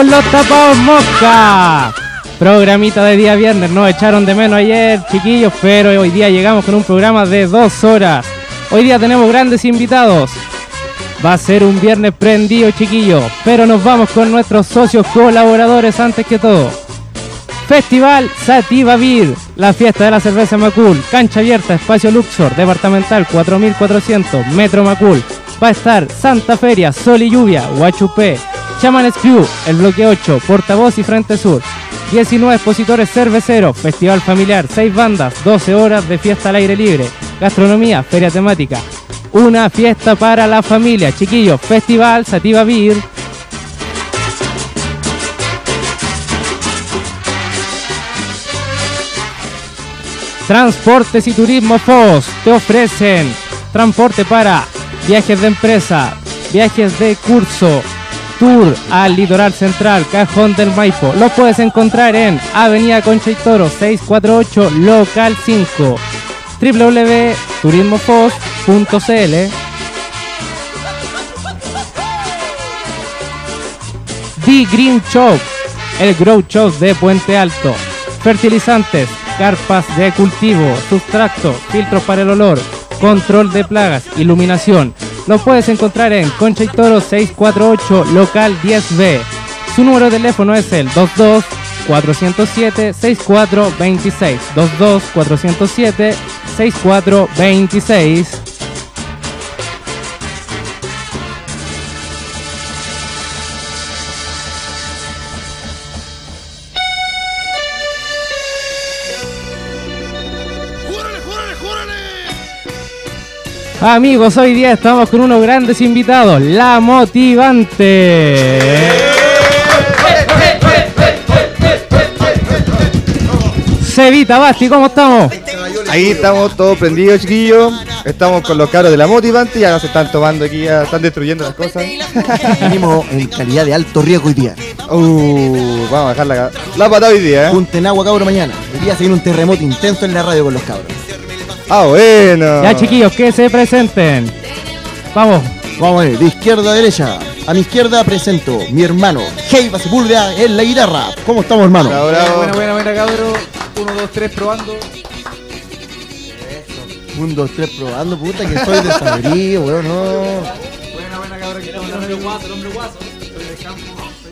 con los tapados mosca. Programita de día viernes, nos echaron de menos ayer, chiquillos, pero hoy día llegamos con un programa de 2 horas. Hoy día tenemos grandes invitados. Va a ser un viernes prendido, chiquillos, pero nos vamos con nuestros socios colaboradores antes que todo. Festival Sativa Beer, la fiesta de la cerveza Macul, cancha abierta, espacio Luxor, departamental 4400, Metro Macul. Va a estar Santa Feria, Sol y Lluvia, Huachupé, Chamanes Crew, el bloque 8, Portavoz y Frente Sur. 19 expositores cerveceros, festival familiar, 6 bandas, 12 horas de fiesta al aire libre, gastronomía, feria temática. Una fiesta para la familia, chiquillos. Festival Sativa Beer. Transportes y Turismo FOS te ofrecen transporte para viajes de empresa, viajes de curso, tour al litoral central, Cajón del Maipo. Lo puedes encontrar en Avenida Concha y Toro 648, local 5. www.turismofos.cl. The Green Shop, el Grow Shop de Puente Alto. Fertilizantes, carpas de cultivo, sustracto, filtros para el olor, control de plagas, iluminación. Lo puedes encontrar en Concha y Toro 648, local 10B. Su número de teléfono es el 22-407-6426. 22-407-6426. Amigos, hoy día estamos con unos grandes invitados, La Motivante. Cevita, Basti, ¿cómo estamos? Ahí estamos todos prendidos, chiquillos. Estamos con los cabros de La Motivante, ya se están tomando aquí, ya están destruyendo las cosas. Venimos en calidad de alto riesgo hoy día. Vamos a bajar la patada hoy día, Junten agua, cabros, mañana. Hoy día se viene un terremoto intenso en la radio con los cabros. Ah, bueno. Ya, chiquillos, que se presenten. Vamos. Vamos a ver, de izquierda a derecha. A mi izquierda presento mi hermano Heiva Sepúlveda en la guitarra. ¿Cómo estamos, hermano? Bravo, bravo. Buena, cabrón. 1, 2, 3, probando. 1, 2, 3, probando, puta, que soy desabrío, weón, no. Buena, cabrón. Que estamos hombre guaso. Soy de campo.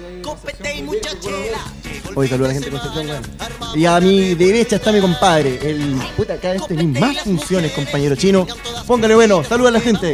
Hoy saluda a la gente de Concepción, weón. Y a mi derecha está mi compadre. El puta, cada vez tenéis más funciones, compañero chino. Póngale bueno, saluda a la gente.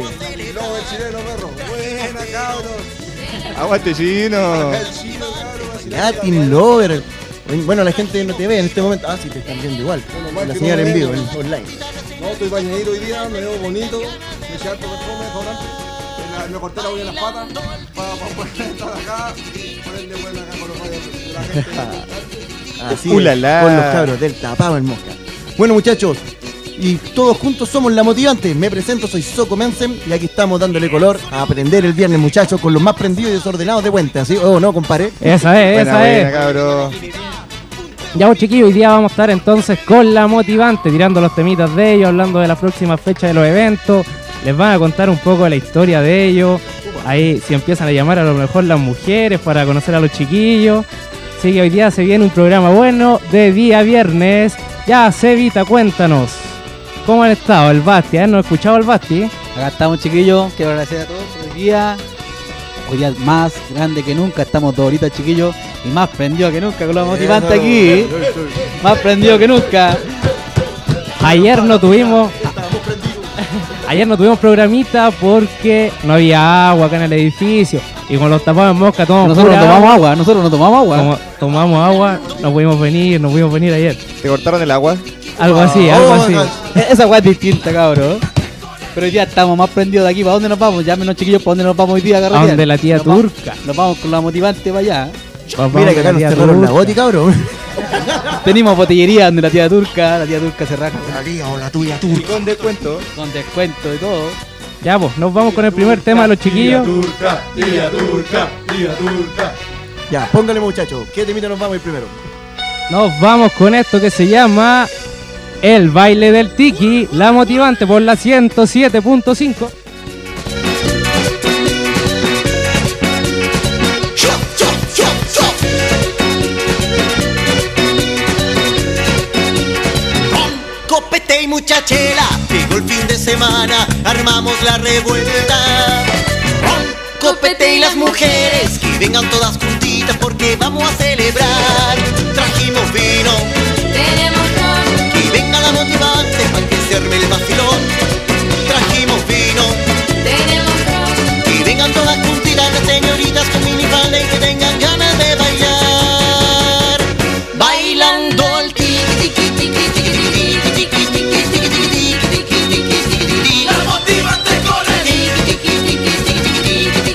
Aguante, chino. Latin Lover. Bueno, la gente no te ve en este momento. Ah, sí, te están viendo igual. La señal en vivo, online. No, estoy bañadito hoy día, me veo bonito. Me eché harto perfume, desodorante. Me corté la uña en las patas para poder estar acá y ponerle buena acá con los rayos de la gente. Así es, con los cabros del tapado en mosca. Bueno, muchachos, y todos juntos somos La Motivante. Me presento, soy Soco Mensen y aquí estamos dándole color a aprender el viernes, muchachos, con los más prendidos y desordenados de Puente. ¿Así? ¿Oh, no, compadre? Esa es. Cabrón. Ya, pues, chiquillos, hoy día vamos a estar entonces con La Motivante, tirando los temitas de ellos, hablando de la próxima fecha de los eventos. Les van a contar un poco de la historia de ellos. Ahí, si empiezan a llamar a lo mejor las mujeres para conocer a los chiquillos. Así que hoy día se viene un programa bueno de día viernes. Ya, Cevita, cuéntanos, ¿cómo han estado el Basti? ¿No he escuchado al Basti? Acá estamos, chiquillos. Quiero agradecer a todos por hoy día más grande que nunca. Estamos todos ahorita, chiquillos, y más prendido que nunca con La Motivante aquí. Más prendido que nunca. Ayer no tuvimos programita porque no había agua acá en el edificio. Y con los tapados en mosca tomamos Nosotros no tomamos agua. agua. Como tomamos agua, no pudimos venir ayer. ¿Te cortaron el agua? Algo así. Esa weá es distinta, cabrón. Pero hoy día estamos más prendidos de aquí. ¿Para dónde nos vamos? Llámenos, chiquillos, ¿para dónde nos vamos hoy día a A carretear? donde la tía turca. Nos vamos con La Motivante para allá. Mira que acá nos cerraron la boti, cabrón. Tenemos botillería donde la tía turca se raja. La tía o la tuya Y turca. con descuento. Con descuento y todo. Ya, pues, nos vamos con el primer tema de los chiquillos. Tía turca. Ya, póngale, muchachos. ¿Qué temita nos vamos a ir primero? Nos vamos con esto que se llama El Baile del Tiki, La Motivante por la 107.5. Chop, chop, chop, chop. y mucha chela. Llegó el fin de semana, armamos la revuelta. Ron, copete y las mujeres que vengan todas juntitas porque vamos a celebrar. Trajimos vino, tenemos ron, que venga la motivante para que se arme el vacilón. Trajimos vino, tenemos ron, que vengan todas juntitas las señoritas con minifalda y que tengan ganas de bailar. Bailando el tiki tiki tiki tiki tiki tiki tiki tiki tiki tiki tiki tiki. La motivante con el tiki tiki tiki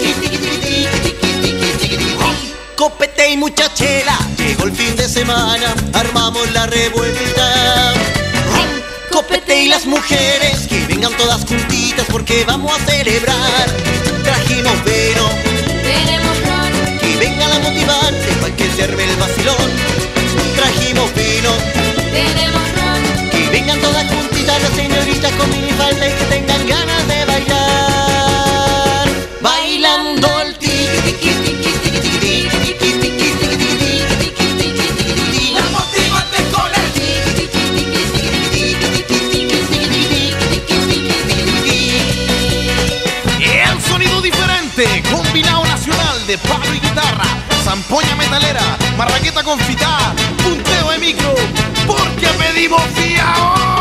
tiki tiki. Copete y mucha chela, llegó el fin de semana, armamos la revuelta. Ron, copete y las mujeres que vengan todas juntitas porque vamos a celebrar. Trajimos vino, tenemos ron, que venga la motivante para que se arme el vacilón. Trajimos vino, tenemos ron, que vengan todas juntitas las señoritas con minifalda y que tengan ganas de bailar. Bailando el tiki tiki tiki tiki tiki tiki tiki tiki tiki tiki. La motivante con el tiki tiki tiki tiki tiki tiki tiki. El sonido diferente, combinado nacional de palo y guitarra, zampoña metalera, marraqueta confitada, punteo de micro, porque pedimos fiao.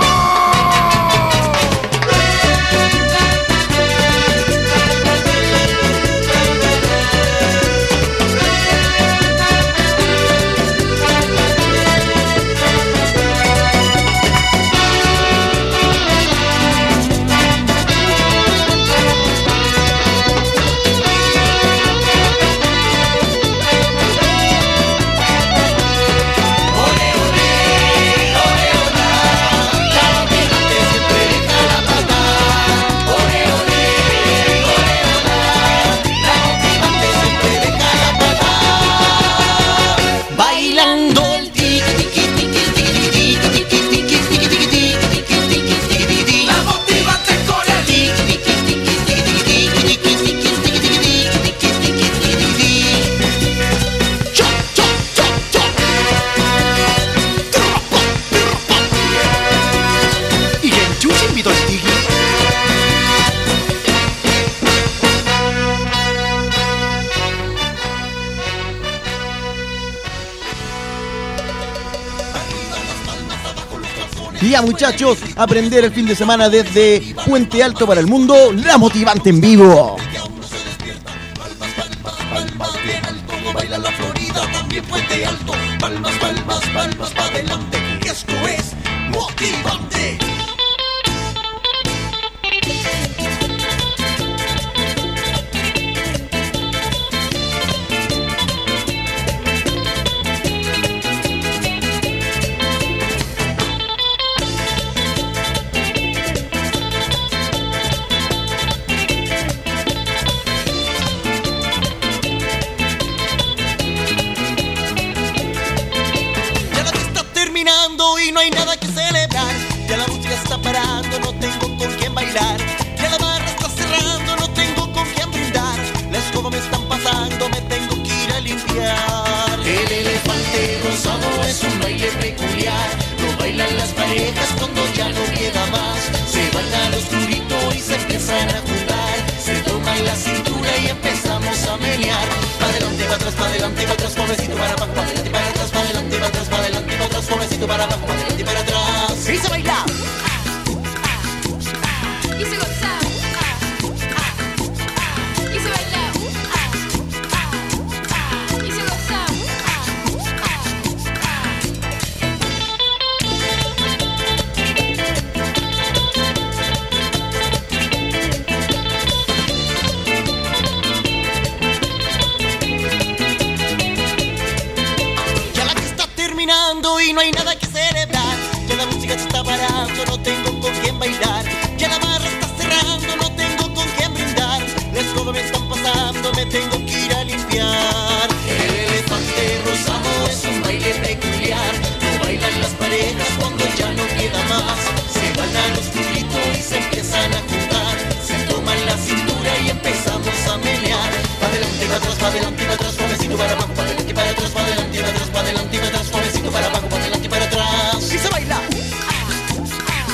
Y ya, muchachos, aprender el fin de semana desde Puente Alto para el mundo, la motivante en vivo. Baila la Florida, también Puente Alto. Palmas, palmas, palmas para adelante. Esto es motivante. Y no hay nada que celebrar. Ya la música se está parando, no tengo con quién bailar. Ya la barra está cerrando, no tengo con quién brindar. La escoba me están pasando, me tengo que ir a limpiar. El elefante rosado es un baile peculiar. Lo bailan las parejas cuando ya no queda más. Se baila al oscurito y se empiezan a jugar. Se toman la cintura y empezamos a menear. Pa' adelante, pa' atrás, pa' adelante, pa' atrás, pobrecito, para abajo, pa' adelante, para atrás, pa' adelante, pa' atrás, pa' adelante, pa' atrás, pobrecito, para abajo, pa' adelante, para atrás. ¡Y se baila! y se goza, y se baila, y se goza. Ya la que está terminando y no hay nada que celebrar. Ya la música se está parando, no tengo con quién bailar. Ya la barra está cerrando, no tengo con quién brindar. La escoba me están pasando, me tengo que ir a limpiar. El elefante rosado es un baile peculiar. Lo bailan las parejas cuando ya no queda más. Se van al oscurito y se empiezan a juntar. Se toman la cintura y empezamos a menear. Pa' adelante, pa' atrás, pa' adelante, pa' atrás, suavecito para abajo, pa' adelante, para atrás, pa' adelante, pa' atrás, pa' adelante, pa' atrás, suavecito para abajo, pa' adelante, para atrás. Y se baila.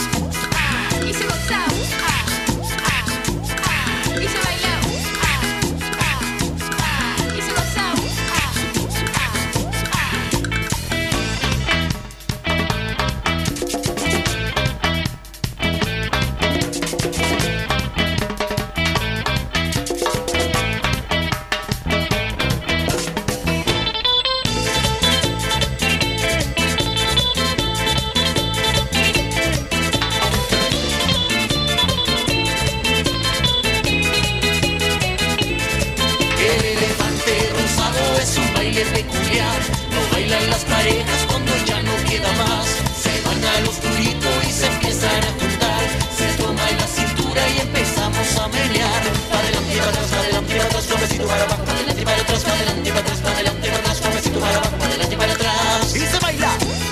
culiar. No bailan las parejas cuando ya no queda más. Se van al oscurito y se empiezan a juntar. Se toma en la cintura y empezamos a menear. Pa' adelante y para atrás, pa' adelante y para atrás, suavecito para abajo, pa' adelante y para atrás, pa' adelante y para atrás, pa' adelante y para atrás, suavecito para abajo, pa' adelante y para atrás. Y se baila.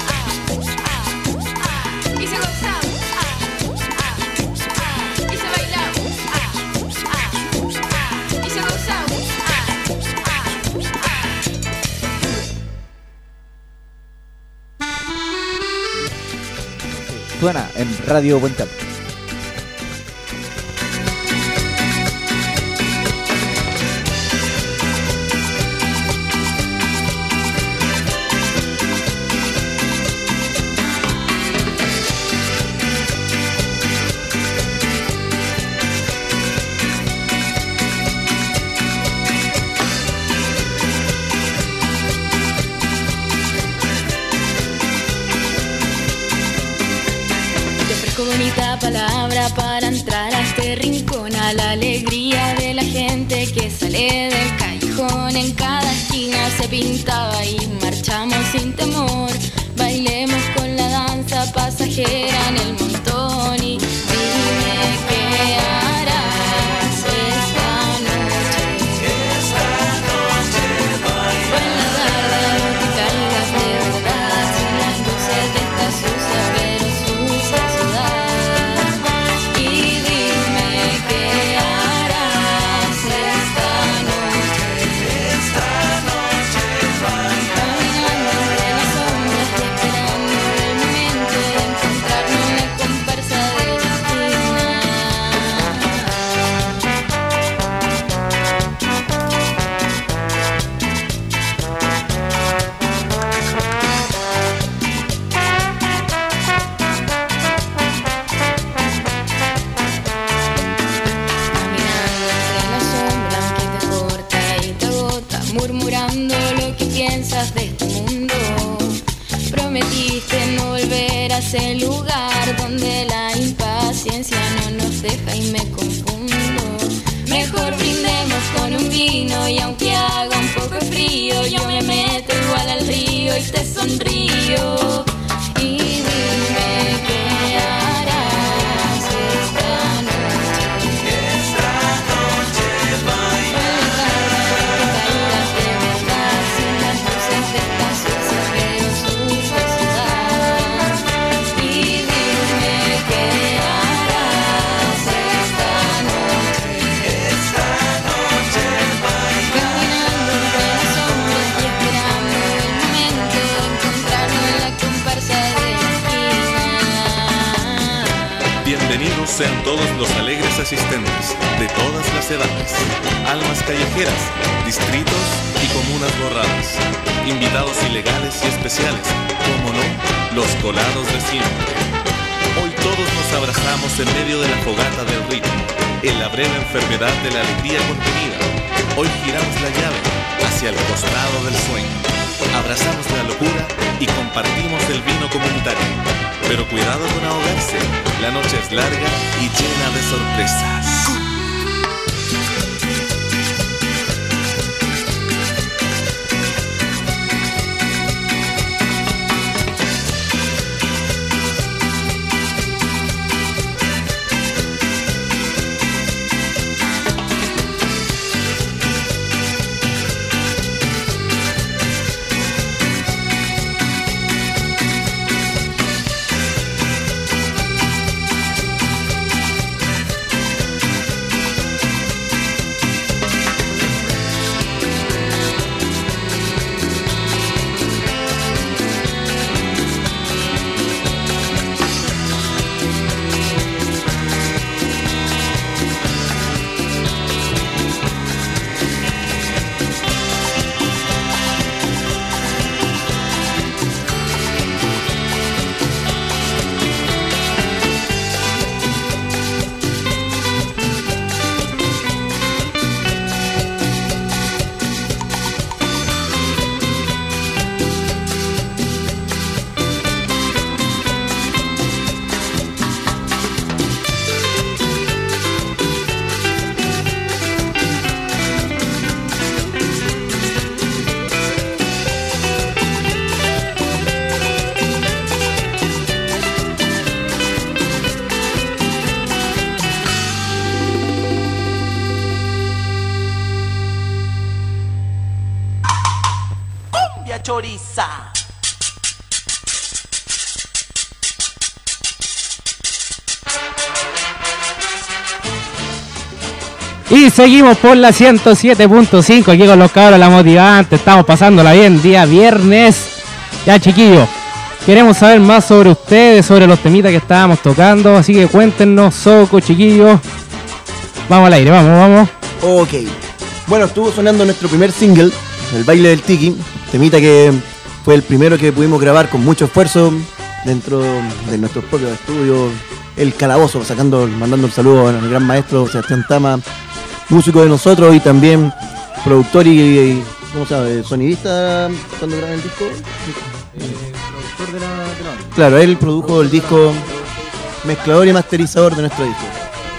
Y se goza. Y se baila. Y se goza. Suena en Radio Puente Alto. Bonita palabra para entrar a este rincón, a la alegría de la gente que sale del callejón. En cada esquina se pintaba y marchamos sin temor. Bailemos con la danza pasajera en el montón y dime qué harás esta noche. Buena tarde, no te caigas de verdad, sin las luces de esta sucia pero sucia ciudad. Murmurando lo que piensas de este mundo. Prometiste no volver a ese lugar donde la impaciencia no nos deja y me confundo. Mejor brindemos con un vino y aunque haga un poco frío, yo me meto igual al río y te sonrío. Y dime qué harás esta noche. Esta noche baila. Bienvenidos sean todos los alegres asistentes de todas las edades, almas callejeras, distritos y comunas borradas, invitados ilegales y especiales, como no, los colados de siempre. Hoy todos nos abrazamos en medio de la fogata del ritmo, en la breve enfermedad de la alegría contenida. Hoy giramos la llave hacia el costado del sueño, abrazamos la locura y compartimos el vino comunitario. Pero cuidado con ahogarse, la noche es larga y llena de sorpresas. choriza. Y seguimos por la 107.5 aquí con los cabros La Motivante. Estamos pasándola bien, día viernes. Ya, chiquillos, queremos saber más sobre ustedes, sobre los temitas que estábamos tocando. Así que cuéntenos, Soco, chiquillos. Vamos al aire, vamos. Ok. Bueno, estuvo sonando nuestro primer single, El Baile del Tiki. Temita que fue el primero que pudimos grabar con mucho esfuerzo dentro de nuestros propios estudios. El Calabozo, mandando un saludo al gran maestro Sebastián Tama, músico de nosotros y también productor y ¿cómo se llama? Sonidista cuando graban el disco. Productor de la banda. Claro, él produjo el disco, mezclador y masterizador de nuestro disco.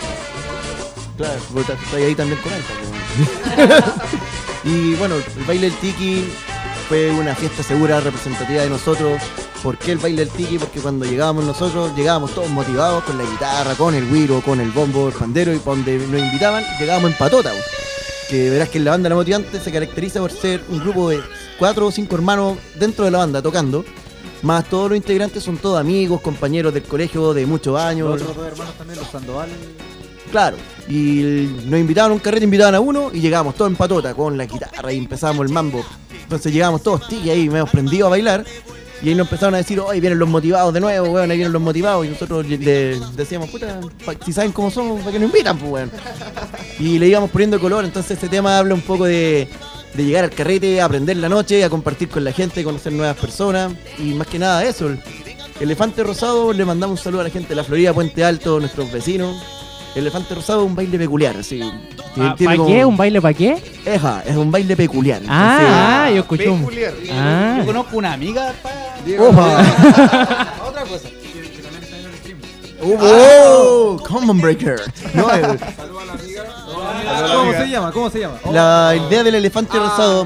Claro, porque estoy ahí también con él. Y bueno, el Baile del Tiki fue una fiesta segura representativa de nosotros. ¿Por qué el Baile del Tiki? Porque cuando llegábamos nosotros, llegábamos todos motivados con la guitarra, con el güiro, con el bombo, el pandero, y para donde nos invitaban, llegábamos en patota. Que verás que la banda La Motivante se caracteriza por ser un grupo de 4 o 5 hermanos dentro de la banda tocando, más todos los integrantes son todos amigos, compañeros del colegio de muchos años. Los otros dos hermanos también, los Sandoval. Claro, y nos invitaban a un carrete, invitaban a uno y llegábamos todos en patota con la guitarra y empezábamos el mambo. Entonces llegábamos todos tiki ahí, medio prendidos a bailar. Y ahí nos empezaron a decir, hoy vienen los motivados de nuevo, weón, ahí vienen los motivados. Y nosotros le decíamos, puta, si saben cómo somos, ¿para qué nos invitan, pues, weón? Y le íbamos poniendo color. Entonces este tema habla un poco de llegar al carrete, a aprender la noche, a compartir con la gente, conocer nuevas personas. Y más que nada eso, el Elefante Rosado, le mandamos un saludo a la gente de la Florida, Puente Alto, nuestros vecinos. El Elefante Rosado es un baile peculiar, así. ¿Para qué? ¿Un baile para qué? Es un baile peculiar. Yo escuché un... Yo conozco una amiga otra cosa. Common Breaker. No, Saludos a la amiga. ¿Cómo se llama? La idea del Elefante Rosado.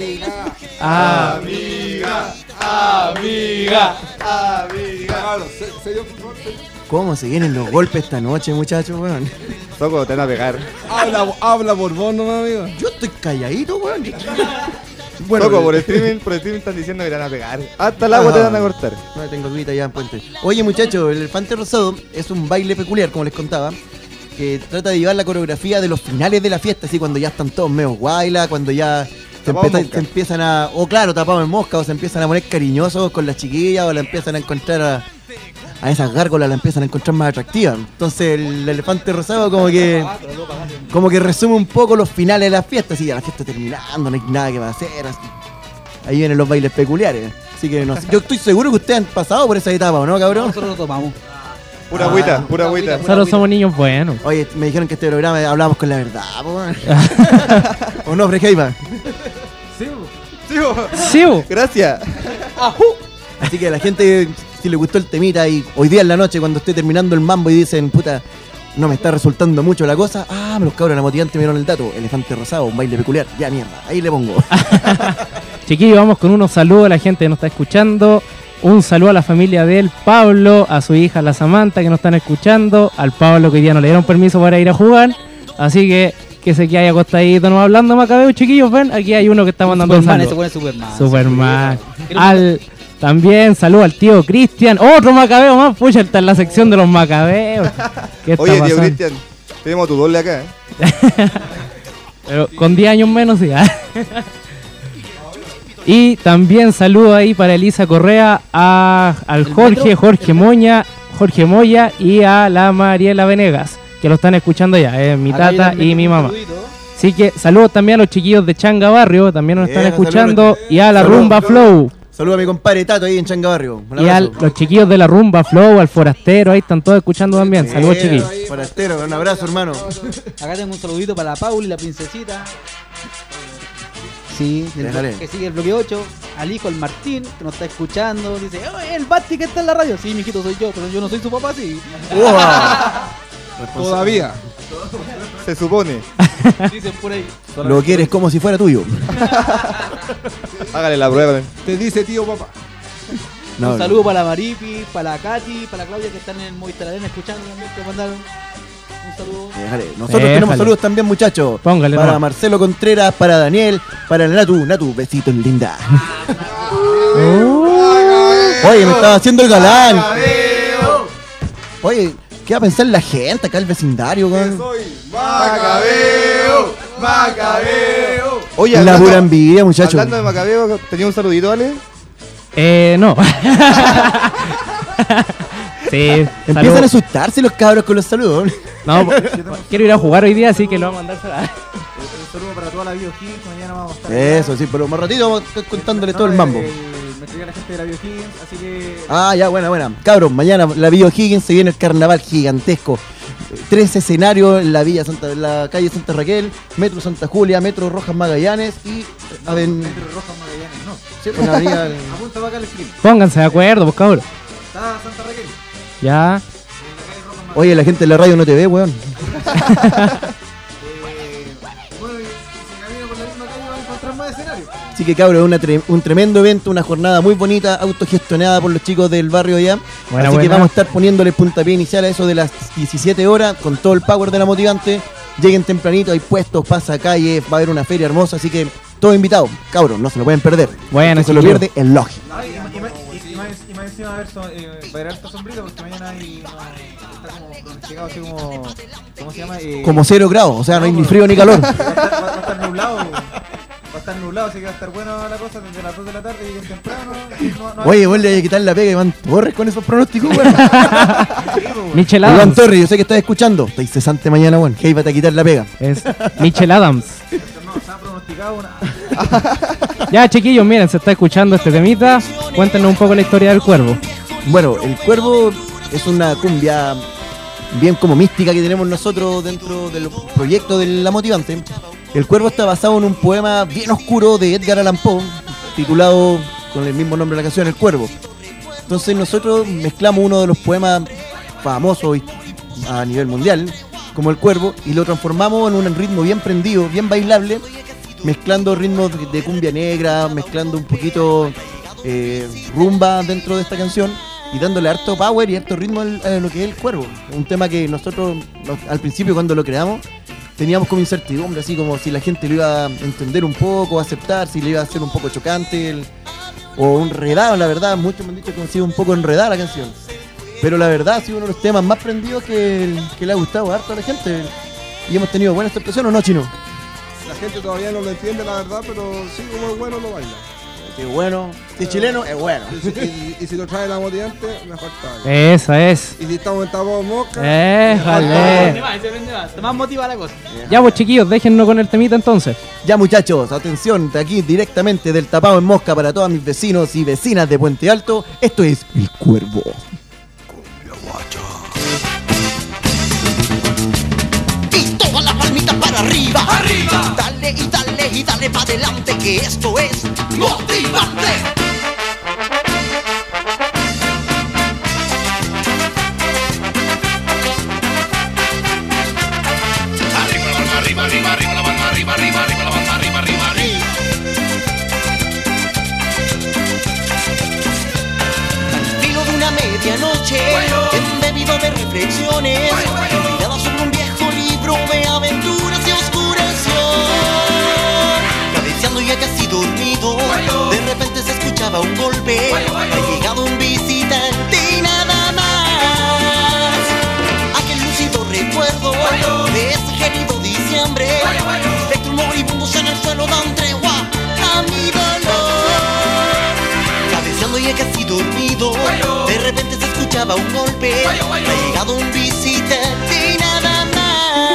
Amiga. Claro, serio, por favor. ¿Cómo se vienen los golpes esta noche, muchachos, weón? Soco, te van a pegar. Habla por vos, no, amigo. Yo estoy calladito, weón. Bueno, Soco, por streaming están diciendo que te van a pegar. Hasta el agua te van a cortar. No tengo grita ya en Puente. Oye, muchachos, el Elefante Rosado es un baile peculiar, como les contaba, que trata de llevar la coreografía de los finales de la fiesta, así cuando ya están todos medio guayla, cuando ya se empiezan a... O claro, tapados en mosca, o se empiezan a poner cariñosos con las chiquillas, o la empiezan a encontrar a esas gárgolas, la empiezan a encontrar más atractivas. Entonces el Elefante Rosado como que resume un poco los finales de la fiesta, así ya la fiesta terminando, no hay nada que va a hacer, así. Ahí vienen los bailes peculiares. Así que no sé. Yo estoy seguro que ustedes han pasado por esa etapa, ¿o no, cabrón? Nosotros lo tomamos. Pura agüita. Nosotros somos niños buenos. Oye, me dijeron que este programa hablamos con la verdad, po. ¿O no, Frejeima? Sí. Gracias. Así que a la gente, si le gustó el temita y hoy día en la noche cuando esté terminando el mambo y dicen, puta, no me está resultando mucho la cosa, los cabros de La Motivante me dieron el dato, Elefante Rosado, un baile peculiar, ya mierda, ahí le pongo. Chiquillos, vamos con unos saludos a la gente que nos está escuchando. Un saludo a la familia del Pablo, a su hija la Samantha que nos están escuchando, al Pablo que hoy día no le dieron permiso para ir a jugar, así que se quede ahí acostadito, no hablando Macabeo, chiquillos, ven, aquí hay uno que está mandando un saludo. Superman. También saludo al tío Cristian, otro Macabeo más, pucha, está en la sección de los Macabeos. Oye, tío Cristian, tenemos tu doble acá, Pero con 10 años menos, sí. Y también saludo ahí para Elisa Correa, al Jorge Moya y a la Mariela Venegas, que lo están escuchando ya, mi tata y mi mamá. Así que saludos también a los chiquillos de Changa Barrio, también nos están escuchando, y a la Rumba Flow. Saludos a mi compadre Tato ahí en Changa Barrio. Y a los chiquillos de la Rumba Flow, al Forastero, ahí están todos escuchando también. Saludos, chiquillos. Forastero, un abrazo, hermano. Acá tengo un saludito para la Pauli, la princesita. Sí, que sigue el bloque 8, al hijo, el Martín, que nos está escuchando, dice, el Basti que está en la radio. Sí, mijito, soy yo, pero yo no soy su papá, sí. Todavía. Se supone. Dicen por ahí. Lo quieres como si fuera tuyo. Hágale la prueba. Te dice tío papá. Un saludo para la Maripi, para la Katy, para la Claudia que están en el Movistar Arena escuchando también, que mandaron un Déjale. Nosotros tenemos saludos también, muchachos. Póngale, para no. Marcelo Contreras, para Daniel, para la Natu, besitos linda. Oye, me estaba haciendo el galán. Oye, ¿qué va a pensar la gente acá, el vecindario, güey? Macabeo. Oye, La pura envidia, muchachos. Hablando de Macabeo, ¿tenía un saludito, Ale? No. Sí, Empiezan saludos. a asustarse los cabros con los saludos. No, quiero ir a jugar hoy día, así que lo vamos a mandar. Un saludo para toda la BioHiggins, mañana vamos a estar. Eso, sí, pero más ratito vamos a estar contándole todo el mambo. Me escribió la gente de la BioHiggins, así que. Ah, ya, buena. Cabros, mañana la Villa O'Higgins se viene el carnaval gigantesco. 3 escenarios en la en la calle Santa Raquel, Metro Santa Julia, Metro Rojas Magallanes y Metro Rojas Magallanes, no. Sí, pues, una avenida Apunta para acá el esquina. Pónganse de acuerdo, pues cabrón. Está Santa Raquel. Ya. Oye, la gente de la radio no te ve, weón. Bueno, y si camina por la misma calle va a encontrar más escenarios. Así que cabros, un tremendo evento, una jornada muy bonita, autogestionada por los chicos del barrio allá. Buena, Así que buena. vamos a estar poniéndole puntapié inicial a eso de las 17 horas, con todo el power de la motivante. Lleguen tempranito, hay puestos, pasacalles, va a haber una feria hermosa, así que todos invitados. Cabros, no se lo pueden perder. Bueno, Si se lo chiquillos. pierde, el lógico. Y más encima va a haber harta sombrita porque mañana hay, está como pronosticado así como. ¿Cómo se llama? Como 0 grados, o sea, no hay ni frío ni calor. Va a estar nublado. Va a estar nublado, así que va a estar buena la cosa desde las 2 de la tarde y bien temprano. Oye, vos le hay que quitar la pega a Iván Torres con esos pronósticos, weón. Michelle Iván Adams. Torres, yo sé que estás escuchando. Estáis cesante mañana, weón. Hey, va a quitar la pega. Es Michelle Adams. No, está pronosticado una. Ya, chiquillos, miren, se está escuchando este temita. Cuéntenos un poco la historia del cuervo. Bueno, el cuervo es una cumbia bien como mística que tenemos nosotros dentro del proyecto de La Motivante. El cuervo está basado en un poema bien oscuro de Edgar Allan Poe, titulado con el mismo nombre de la canción, El Cuervo. Entonces nosotros mezclamos uno de los poemas famosos a nivel mundial, como El Cuervo, y lo transformamos en un ritmo bien prendido, bien bailable, mezclando ritmos de cumbia negra, mezclando un poquito rumba dentro de esta canción y dándole harto power y harto ritmo a lo que es El Cuervo. Un tema que nosotros al principio cuando lo creamos teníamos como incertidumbre, así como si la gente lo iba a entender un poco, a aceptar, si le iba a ser un poco chocante o enredado. La verdad, muchos me han dicho que ha sido un poco enredada la canción, pero la verdad ha sido uno de los temas más prendidos que le ha gustado harto a la gente y hemos tenido buena aceptación, ¿o no, Chino? La gente todavía no lo entiende, la verdad, pero sí, como es bueno, lo baila. Qué bueno, si es chileno, es bueno. Y si lo trae La Motivante, mejor todavía. Esa es. Y si estamos en Tapón Mosca, Éjale. Está más motiva la cosa. Ya, pues chiquillos, déjennos con el temita entonces. Ya, muchachos, atención, de aquí directamente del Tapado en Mosca para todos mis vecinos y vecinas de Puente Alto, esto es El Cuervo. Y todas las palmitas para arriba. ¡Arriba! Dale y dale y dale para adelante, que esto es Motivante. Arriba, arriba, arriba, la palma, arriba, arriba, arriba, la palma, arriba, arriba, arriba. Al filo de una medianoche, embebido de reflexiones, olvidada sobre un viejo libro de aventuras y oscuración. Cabeceando ya casi dormido, de repente se escuchaba un golpe. Ha llegado un visitante y nada más. Aquel lúcido recuerdo de ese gelido diciembre. Espectros moribundos en el suelo dan tregua a mi dolor. Cabeceando ya casi dormido, de repente se escuchaba un golpe. Ha llegado un visitante y nada más.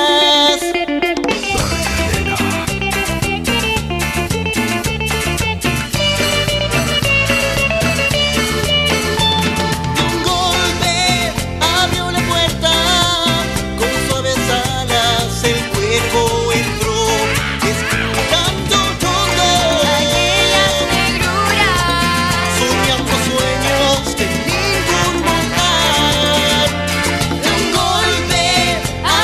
Un golpe abrió la puerta, con suaves alas el cuervo entró, escapando todo. Aquellas negruras, soñando sueños de ningún lugar. Un golpe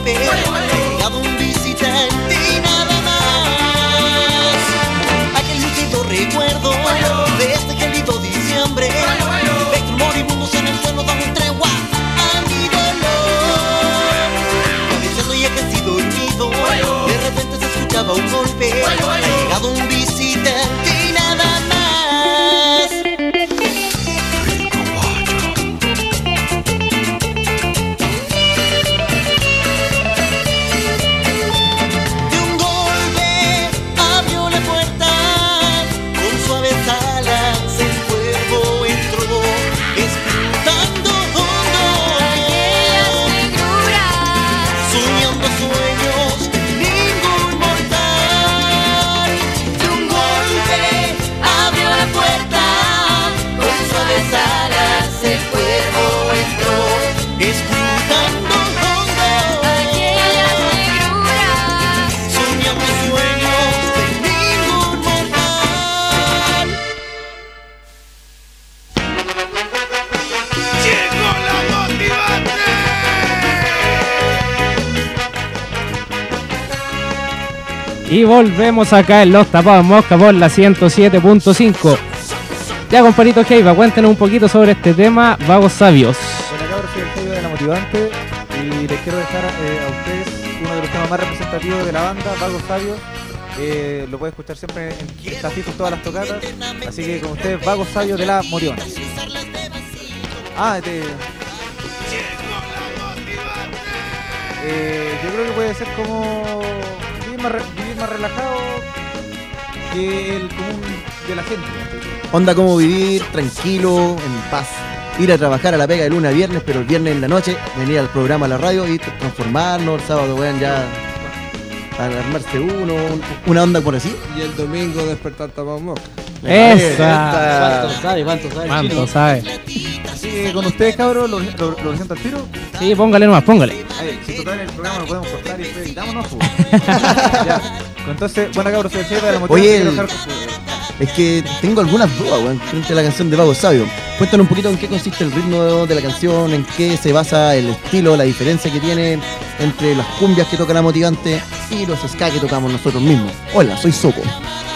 golpe. Ha llegado un visitante y nada más. Aquel lucido recuerdo de este gélido diciembre. Espectros moribundos en el suelo dan tregua a mi dolor. Cabeceando y casi dormido, de repente se escuchaba un golpe. Ha llegado un visitante y nada más. Y volvemos acá en Los Tapados Mosca por la 107.5. Ya, compadrito Heiva, cuéntenos un poquito sobre este tema, Vagos Sabios. Bueno, acá soy el Heiva de La Motivante y les quiero dejar a ustedes uno de los temas más representativos de la banda, Vagos Sabios. Lo pueden escuchar siempre en está fijo todas las tocatas. Así que con ustedes, Vagos Sabios de La Motivante. Yo creo que puede ser como vivir más relajado que el común de la gente. Onda como vivir tranquilo, en paz. Ir a trabajar a la pega de lunes a viernes, pero el viernes en la noche venir al programa a la radio y transformarnos. El sábado vayan ya a armarse una onda por así. Y el domingo despertar Tapados Mosca. ¡Esa! ¿Cuánto sabe? Así que con ustedes, cabros, lo presento al tiro. Sí, póngale nomás, póngale. Si total el programa lo podemos cortar y después editámonos. Ya. Entonces, bueno, cabros, soy el jefe de La Motivante. Oye, es que tengo algunas dudas, weón, frente a la canción de Vagos Sabios. Cuéntanos un poquito en qué consiste el ritmo de la canción, en qué se basa el estilo, la diferencia que tiene entre las cumbias que toca La Motivante y los ska que tocamos nosotros mismos. Hola, soy Soco.